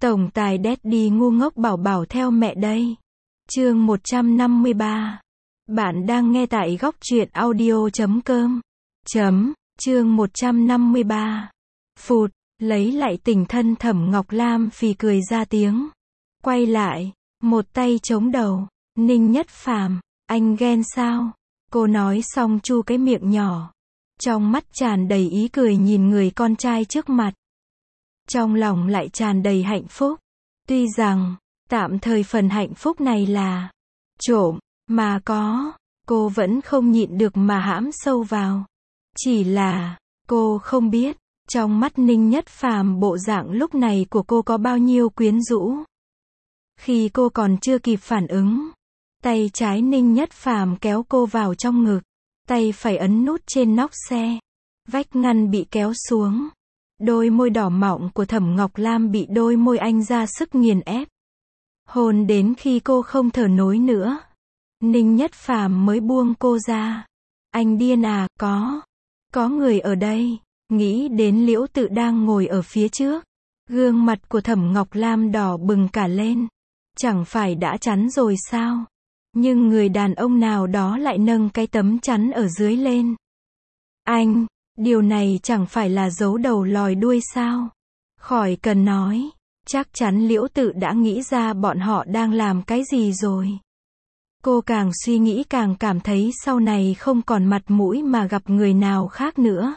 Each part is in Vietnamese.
Tổng tài Daddy ngu ngốc bảo bảo theo mẹ đây. Chương 153. Bạn đang nghe tại góc truyện audio.com. Chương 153. Phụt, lấy lại tỉnh thân Thẩm Ngọc Lam phì cười ra tiếng. Quay lại, một tay chống đầu. Ninh Nhất Phàm, anh ghen sao? Cô nói xong chu cái miệng nhỏ. Trong mắt tràn đầy ý cười nhìn người con trai trước mặt. Trong lòng lại tràn đầy hạnh phúc. Tuy rằng, tạm thời phần hạnh phúc này là trộm, mà có, cô vẫn không nhịn được mà hãm sâu vào. Chỉ là, cô không biết, trong mắt Ninh Nhất Phàm bộ dạng lúc này của cô có bao nhiêu quyến rũ. Khi cô còn chưa kịp phản ứng, tay trái Ninh Nhất Phàm kéo cô vào trong ngực, tay phải ấn nút trên nóc xe. Vách ngăn bị kéo xuống. Đôi môi đỏ mọng của Thẩm Ngọc Lam bị đôi môi anh ra sức nghiền ép. Hôn đến khi cô không thở nổi nữa. Ninh Nhất Phàm mới buông cô ra. Anh điên à, có người ở đây. Nghĩ đến Liễu Tự đang ngồi ở phía trước. Gương mặt của Thẩm Ngọc Lam đỏ bừng cả lên. Chẳng phải đã chắn rồi sao? Nhưng người đàn ông nào đó lại nâng cái tấm chắn ở dưới lên. Anh, điều này chẳng phải là giấu đầu lòi đuôi sao? Khỏi cần nói, chắc chắn Liễu Tự đã nghĩ ra bọn họ đang làm cái gì rồi. Cô càng suy nghĩ càng cảm thấy sau này không còn mặt mũi mà gặp người nào khác nữa.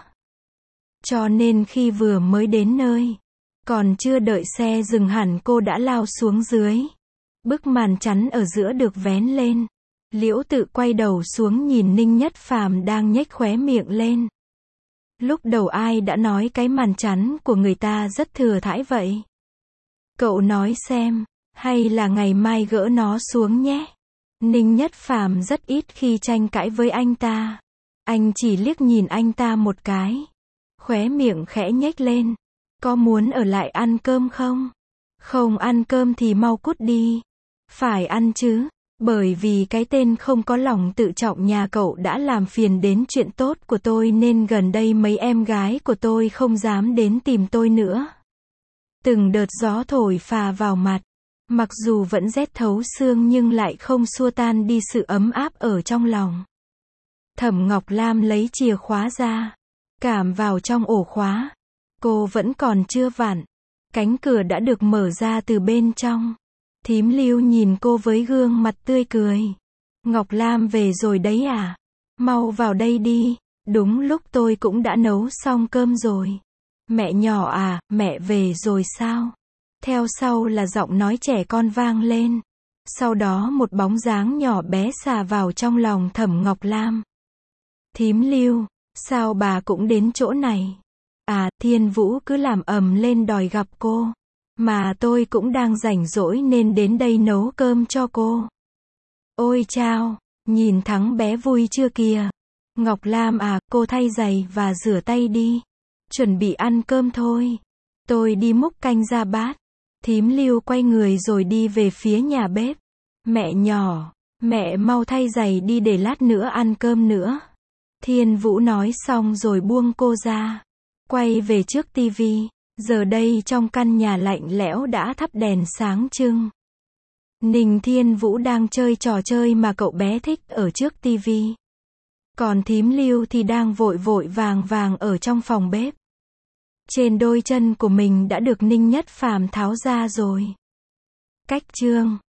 Cho nên khi vừa mới đến nơi, còn chưa đợi xe dừng hẳn cô đã lao xuống dưới. Bức màn chắn ở giữa được vén lên. Liễu Tự quay đầu xuống nhìn Ninh Nhất Phàm đang nhếch khóe miệng lên. Lúc đầu ai đã nói cái màn chắn của người ta rất thừa thãi vậy? Cậu nói xem, hay là ngày mai gỡ nó xuống nhé? Ninh Nhất Phàm rất ít khi tranh cãi với anh ta. Anh chỉ liếc nhìn anh ta một cái. Khóe miệng khẽ nhếch lên. Có muốn ở lại ăn cơm không? Không ăn cơm thì mau cút đi. Phải ăn chứ, bởi vì cái tên không có lòng tự trọng nhà cậu đã làm phiền đến chuyện tốt của tôi nên gần đây mấy em gái của tôi không dám đến tìm tôi nữa. Từng đợt gió thổi phà vào mặt, mặc dù vẫn rét thấu xương nhưng lại không xua tan đi sự ấm áp ở trong lòng. Thẩm Ngọc Lam lấy chìa khóa ra, cảm vào trong ổ khóa. Cô vẫn còn chưa vặn, cánh cửa đã được mở ra từ bên trong. Thím Lưu nhìn cô với gương mặt tươi cười. Ngọc Lam về rồi đấy à? Mau vào đây đi, đúng lúc tôi cũng đã nấu xong cơm rồi. Mẹ nhỏ à, mẹ về rồi sao? Theo sau là giọng nói trẻ con vang lên. Sau đó một bóng dáng nhỏ bé xà vào trong lòng Thẩm Ngọc Lam. Thím Lưu, sao bà cũng đến chỗ này? À, Thiên Vũ cứ làm ầm lên đòi gặp cô. Mà tôi cũng đang rảnh rỗi nên đến đây nấu cơm cho cô. Ôi chao, nhìn Thắng bé vui chưa kìa. Ngọc Lam à, cô thay giày và rửa tay đi. Chuẩn bị ăn cơm thôi. Tôi đi múc canh ra bát. Thím Lưu quay người rồi đi về phía nhà bếp. Mẹ nhỏ, mẹ mau thay giày đi để lát nữa ăn cơm nữa. Thiên Vũ nói xong rồi buông cô ra. Quay về trước tivi. Giờ đây trong căn nhà lạnh lẽo đã thắp đèn sáng trưng. Ninh Thiên Vũ đang chơi trò chơi mà cậu bé thích ở trước tivi. Còn thím Lưu thì đang vội vội vàng vàng ở trong phòng bếp. Trên đôi chân của mình đã được Ninh Nhất Phàm tháo ra rồi. Cách chương